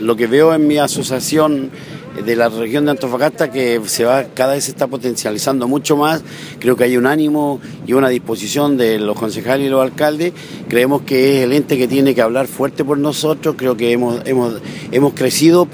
Lo que veo en mi asociación de la región de Antofagasta, que cada vez se está potencializando mucho más. Creo que hay un ánimo y una disposición de los concejales y los alcaldes. Creemos que es el ente que tiene que hablar fuerte por nosotros. Creo que hemos crecido.